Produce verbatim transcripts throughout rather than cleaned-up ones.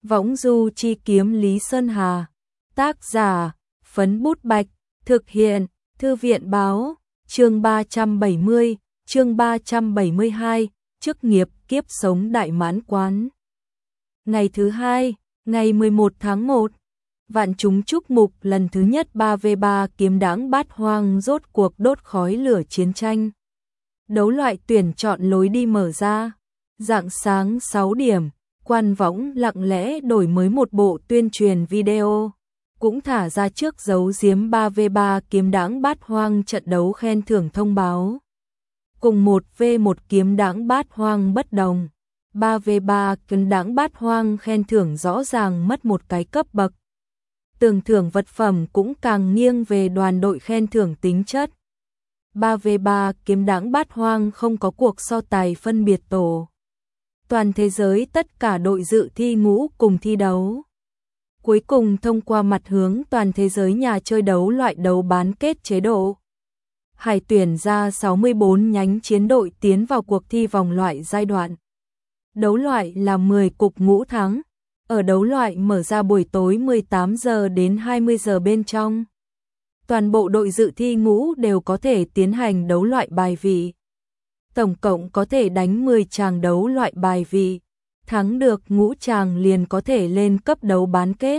Võng du chi kiếm Lý Sơn Hà. Tác giả, Phấn Bút Bạch. Thực hiện, Thư viện Báo. Chương ba trăm bảy mươi, chương ba trăm bảy mươi hai, chức nghiệp kiếp sống đại mãn quán. Ngày thứ hai, ngày mười một tháng một, vạn chúng chúc mục lần thứ nhất ba vs ba kiếm đãng bát hoang rốt cuộc đốt khói lửa chiến tranh. Đấu loại tuyển chọn lối đi mở ra. Rạng sáng sáu điểm, Quan Võng lặng lẽ đổi mới một bộ tuyên truyền video, cũng thả ra trước dấu giếm ba vs ba kiếm đãng bát hoang trận đấu khen thưởng thông báo. Cùng một vs một kiếm đãng bát hoang bất đồng, ba vs ba kiếm đãng bát hoang khen thưởng rõ ràng mất một cái cấp bậc. Tưởng thưởng vật phẩm cũng càng nghiêng về đoàn đội khen thưởng tính chất. ba vs ba kiếm đãng bát hoang không có cuộc so tài phân biệt tổ. Toàn thế giới tất cả đội dự thi ngũ cùng thi đấu. Cuối cùng thông qua mặt hướng toàn thế giới nhà chơi đấu loại đấu bán kết chế độ. Hải tuyển ra sáu mươi bốn nhánh chiến đội tiến vào cuộc thi vòng loại giai đoạn. Đấu loại là mười cục ngũ thắng. Ở đấu loại mở ra buổi tối mười tám giờ đến hai mươi giờ bên trong. Toàn bộ đội dự thi ngũ đều có thể tiến hành đấu loại bài vị. Tổng cộng có thể đánh mười tràng đấu loại bài vị. Thắng được ngũ tràng liền có thể lên cấp đấu bán kết.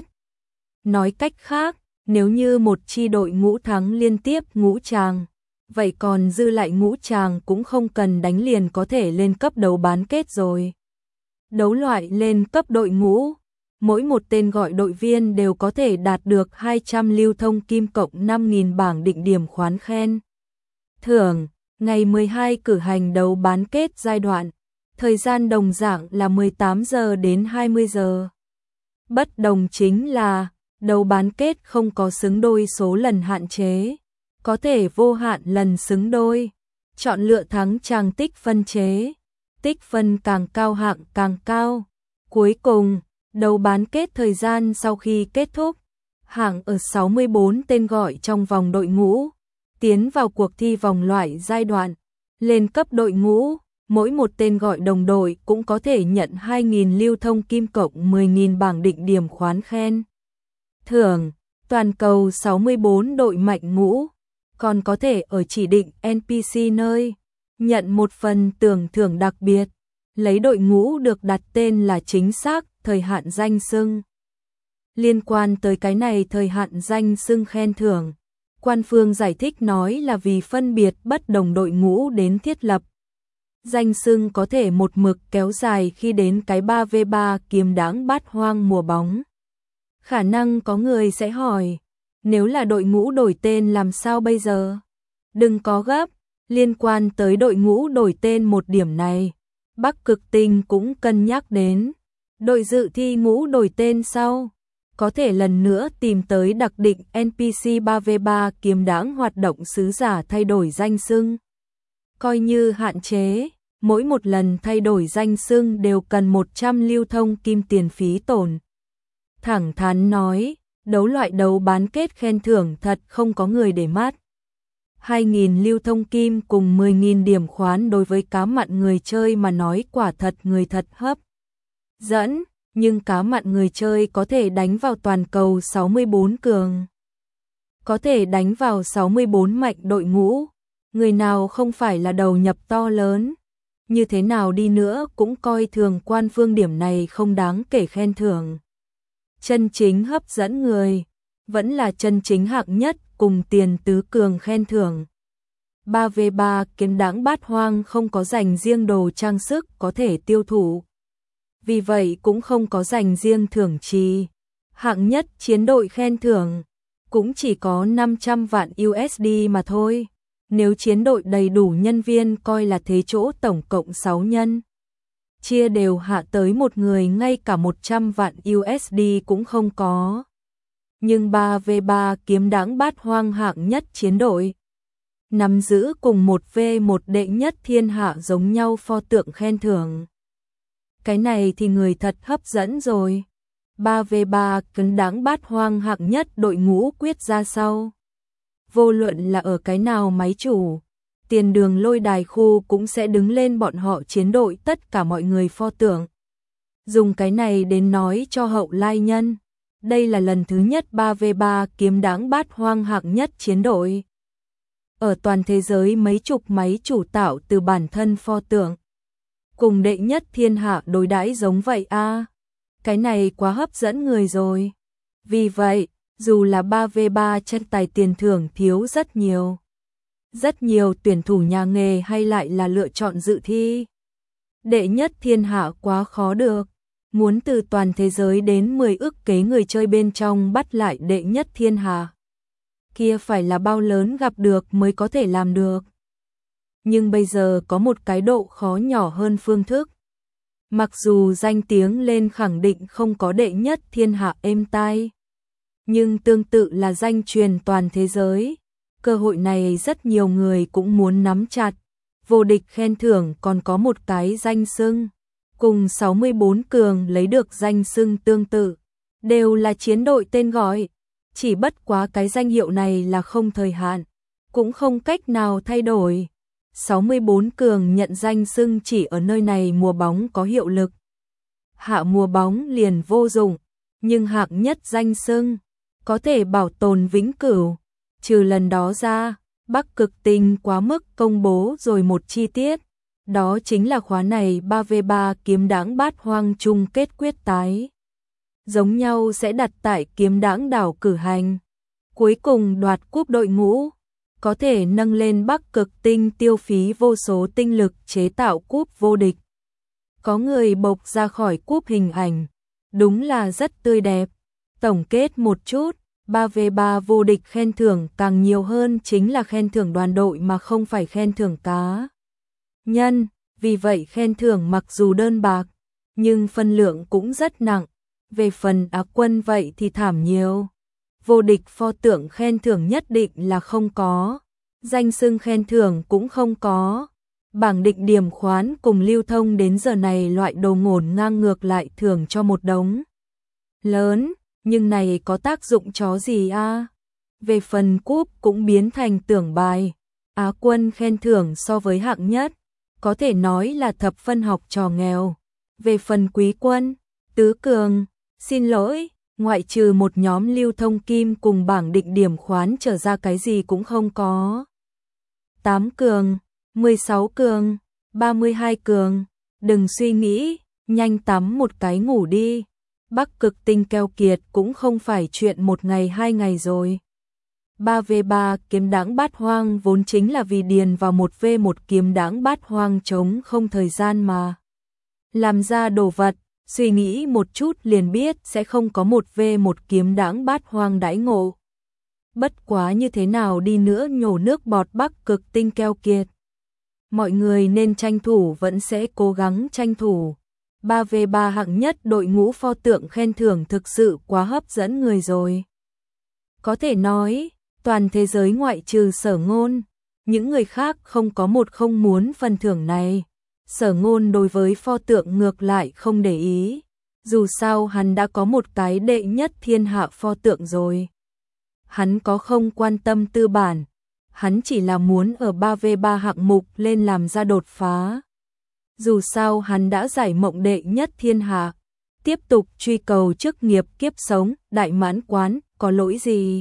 Nói cách khác, nếu như một chi đội ngũ thắng liên tiếp ngũ tràng, vậy còn dư lại ngũ tràng cũng không cần đánh liền có thể lên cấp đấu bán kết rồi. Đấu loại lên cấp đội ngũ, mỗi một tên gọi đội viên đều có thể đạt được hai trăm lưu thông kim cộng năm nghìn bảng định điểm khoán khen thưởng. Ngày mười hai cử hành đấu bán kết giai đoạn, thời gian đồng dạng là mười tám giờ đến hai mươi giờ. Bất đồng chính là, đấu bán kết không có xứng đôi số lần hạn chế, có thể vô hạn lần xứng đôi, chọn lựa thắng tràng tích phân chế, tích phân càng cao hạng càng cao. Cuối cùng, đấu bán kết thời gian sau khi kết thúc, hạng ở sáu mươi bốn tên gọi trong vòng đội ngũ, tiến vào cuộc thi vòng loại giai đoạn, lên cấp đội ngũ, mỗi một tên gọi đồng đội cũng có thể nhận hai nghìn lưu thông kim cộng mười nghìn bảng định điểm khoán khen thưởng. Toàn cầu sáu mươi bốn đội mạnh ngũ, còn có thể ở chỉ định en pê xê nơi, nhận một phần tưởng thưởng đặc biệt, lấy đội ngũ được đặt tên là chính xác, thời hạn danh xưng. Liên quan tới cái này thời hạn danh xưng khen thưởng, Quan phương giải thích nói là vì phân biệt bất đồng đội ngũ đến thiết lập. Danh xưng có thể một mực kéo dài khi đến cái ba vs ba kiếm đãng bát hoang mùa bóng. Khả năng có người sẽ hỏi, nếu là đội ngũ đổi tên làm sao bây giờ? Đừng có gấp, liên quan tới đội ngũ đổi tên một điểm này, Bắc Cực Tinh cũng cân nhắc đến. Đội dự thi ngũ đổi tên sau, có thể lần nữa tìm tới đặc định en pê xê ba vs ba kiếm đãng hoạt động sứ giả thay đổi danh xưng. Coi như hạn chế, mỗi một lần thay đổi danh xưng đều cần một trăm lưu thông kim tiền phí tổn. Thẳng thắn nói, đấu loại đấu bán kết khen thưởng thật không có người để mắt. hai nghìn lưu thông kim cùng mười nghìn điểm khoán đối với cá mặn người chơi mà nói quả thật người thật hấp dẫn. Nhưng cá mặn người chơi có thể đánh vào toàn cầu sáu mươi bốn cường. Có thể đánh vào sáu mươi bốn mạnh đội ngũ. Người nào không phải là đầu nhập to lớn. Như thế nào đi nữa cũng coi thường Quan phương điểm này không đáng kể khen thưởng. Chân chính hấp dẫn người, vẫn là chân chính hạng nhất cùng tiền tứ cường khen thưởng. ba vs ba kiếm đãng bát hoang không có dành riêng đồ trang sức có thể tiêu thụ. Vì vậy cũng không có dành riêng thưởng trì. Hạng nhất chiến đội khen thưởng cũng chỉ có năm trăm vạn u ét đê mà thôi. Nếu chiến đội đầy đủ nhân viên coi là thế chỗ tổng cộng sáu nhân. Chia đều hạ tới một người ngay cả một trăm vạn u ét đê cũng không có. Nhưng ba vs ba kiếm đãng bát hoang hạng nhất chiến đội nắm giữ cùng một vs một đệ nhất thiên hạ giống nhau pho tượng khen thưởng. Cái này thì người thật hấp dẫn rồi. ba vs ba kiếm đãng bát hoang hạng nhất đội ngũ quyết ra sau. Vô luận là ở cái nào máy chủ, tiền đường lôi đài khu cũng sẽ đứng lên bọn họ chiến đội tất cả mọi người pho tượng. Dùng cái này đến nói cho hậu lai nhân. Đây là lần thứ nhất ba vê ba kiếm đáng bát hoang hạng nhất chiến đội. Ở toàn thế giới mấy chục máy chủ tạo từ bản thân pho tượng. Cùng đệ nhất thiên hạ đối đãi giống vậy a à. Cái này quá hấp dẫn người rồi. Vì vậy, dù là ba vê ba chân tài tiền thưởng thiếu rất nhiều. Rất nhiều tuyển thủ nhà nghề hay lại là lựa chọn dự thi. Đệ nhất thiên hạ quá khó được. Muốn từ toàn thế giới đến mười ức kế người chơi bên trong bắt lại đệ nhất thiên hạ. Kia phải là bao lớn gặp được mới có thể làm được. Nhưng bây giờ có một cái độ khó nhỏ hơn phương thức. Mặc dù danh tiếng lên khẳng định không có đệ nhất thiên hạ êm tai, nhưng tương tự là danh truyền toàn thế giới. Cơ hội này rất nhiều người cũng muốn nắm chặt. Vô địch khen thưởng còn có một cái danh xưng. Cùng sáu mươi bốn cường lấy được danh xưng tương tự. Đều là chiến đội tên gọi. Chỉ bất quá cái danh hiệu này là không thời hạn. Cũng không cách nào thay đổi. sáu mươi bốn cường nhận danh xưng chỉ ở nơi này mùa bóng có hiệu lực. Hạ mùa bóng liền vô dụng. Nhưng hạng nhất danh xưng có thể bảo tồn vĩnh cửu. Trừ lần đó ra, Bắc Cực Tinh quá mức công bố rồi một chi tiết. Đó chính là khóa này ba vê ba kiếm đãng bát hoang chung kết quyết tái. Giống nhau sẽ đặt tại kiếm đãng đảo cử hành. Cuối cùng đoạt cúp đội ngũ. Có thể nâng lên Bắc Cực Tinh tiêu phí vô số tinh lực chế tạo cúp vô địch. Có người bộc ra khỏi cúp hình ảnh. Đúng là rất tươi đẹp. Tổng kết một chút. ba vê ba vô địch khen thưởng càng nhiều hơn chính là khen thưởng đoàn đội mà không phải khen thưởng cá nhân. Vì vậy khen thưởng mặc dù đơn bạc, nhưng phân lượng cũng rất nặng. Về phần Á quân vậy thì thảm nhiều. Vô địch pho tượng khen thưởng nhất định là không có. Danh xưng khen thưởng cũng không có. Bảng định điểm khoán cùng lưu thông đến giờ này loại đồ ngổn ngang ngược lại thưởng cho một đống lớn. Nhưng này có tác dụng chó gì a? À? Về phần cúp cũng biến thành tưởng bài. Á quân khen thưởng so với hạng nhất, có thể nói là thập phân học trò nghèo. Về phần quý quân, tứ cường, xin lỗi, ngoại trừ một nhóm lưu thông kim cùng bảng định điểm khoán trở ra cái gì cũng không có. tám cường, mười sáu cường, ba mươi hai cường, đừng suy nghĩ, nhanh tắm một cái ngủ đi. Bắc Cực Tinh keo kiệt cũng không phải chuyện một ngày hai ngày rồi. ba vê ba kiếm đãng bát hoang vốn chính là vì điền vào một vê một kiếm đãng bát hoang trống không thời gian mà. Làm ra đồ vật, suy nghĩ một chút liền biết sẽ không có một vê một kiếm đãng bát hoang đãi ngộ. Bất quá như thế nào đi nữa nhổ nước bọt Bắc Cực Tinh keo kiệt. Mọi người nên tranh thủ vẫn sẽ cố gắng tranh thủ. ba vê ba hạng nhất đội ngũ pho tượng khen thưởng thực sự quá hấp dẫn người rồi. Có thể nói, toàn thế giới ngoại trừ Sở Ngôn, những người khác không có một không muốn phần thưởng này. Sở Ngôn đối với pho tượng ngược lại không để ý. Dù sao hắn đã có một cái đệ nhất thiên hạ pho tượng rồi. Hắn có không quan tâm tư bản. Hắn chỉ là muốn ở ba vê ba hạng mục lên làm ra đột phá. Dù sao hắn đã giải mộng đệ nhất thiên hạ, tiếp tục truy cầu chức nghiệp kiếp sống, đại mãn quán, có lỗi gì?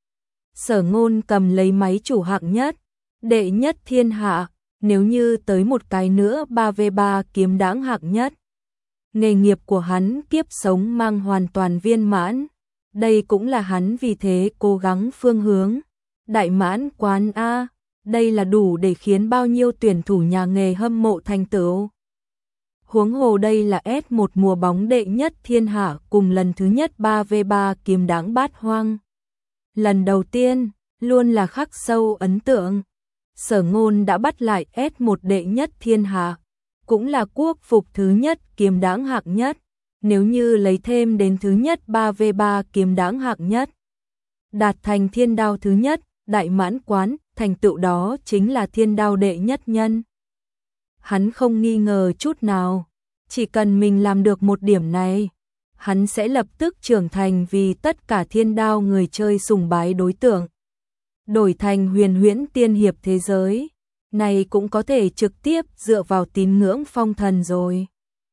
Sở Ngôn cầm lấy máy chủ hạng nhất, đệ nhất thiên hạ, nếu như tới một cái nữa ba vê ba kiếm đãng hạng nhất. Nghề nghiệp của hắn kiếp sống mang hoàn toàn viên mãn, đây cũng là hắn vì thế cố gắng phương hướng. Đại mãn quán A, đây là đủ để khiến bao nhiêu tuyển thủ nhà nghề hâm mộ thành tựu. Huống hồ đây là ét một mùa bóng đệ nhất thiên hạ cùng lần thứ nhất ba vê ba kiếm đãng bát hoang. Lần đầu tiên, luôn là khắc sâu ấn tượng. Sở Ngôn đã bắt lại ét một đệ nhất thiên hạ, cũng là quốc phục thứ nhất kiếm đãng hạng nhất. Nếu như lấy thêm đến thứ nhất ba vê ba kiếm đãng hạng nhất, đạt thành thiên đao thứ nhất, đại mãn quán, thành tựu đó chính là thiên đao đệ nhất nhân. Hắn không nghi ngờ chút nào, chỉ cần mình làm được một điểm này, hắn sẽ lập tức trưởng thành vì tất cả thiên đao người chơi sùng bái đối tượng. Đổi thành huyền huyễn tiên hiệp thế giới, này cũng có thể trực tiếp dựa vào tín ngưỡng phong thần rồi.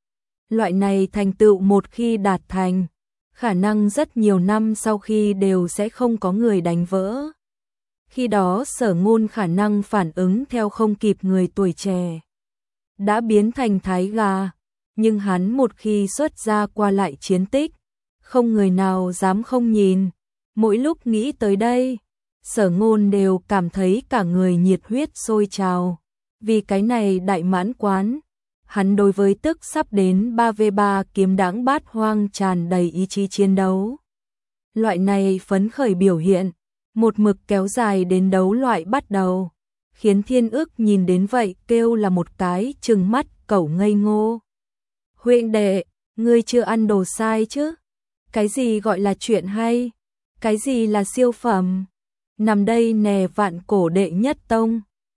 Loại này thành tựu một khi đạt thành, khả năng rất nhiều năm sau khi đều sẽ không có người đánh vỡ. Khi đó Sở Ngôn khả năng phản ứng theo không kịp người tuổi trẻ. Đã biến thành thái gà, nhưng hắn một khi xuất ra qua lại chiến tích, không người nào dám không nhìn. Mỗi lúc nghĩ tới đây, Sở Ngôn đều cảm thấy cả người nhiệt huyết sôi trào. Vì cái này đại mãn quán, hắn đối với tức sắp đến ba vs ba kiếm đãng bát hoang tràn đầy ý chí chiến đấu. Loại này phấn khởi biểu hiện, một mực kéo dài đến đấu loại bắt đầu, khiến Thiên Ức nhìn đến vậy kêu là một cái trừng mắt cẩu ngây ngô. Huynh đệ, ngươi chưa ăn đồ sai chứ? Cái gì gọi là chuyện hay? Cái gì là siêu phẩm? Nằm đây nè vạn cổ đệ nhất tông.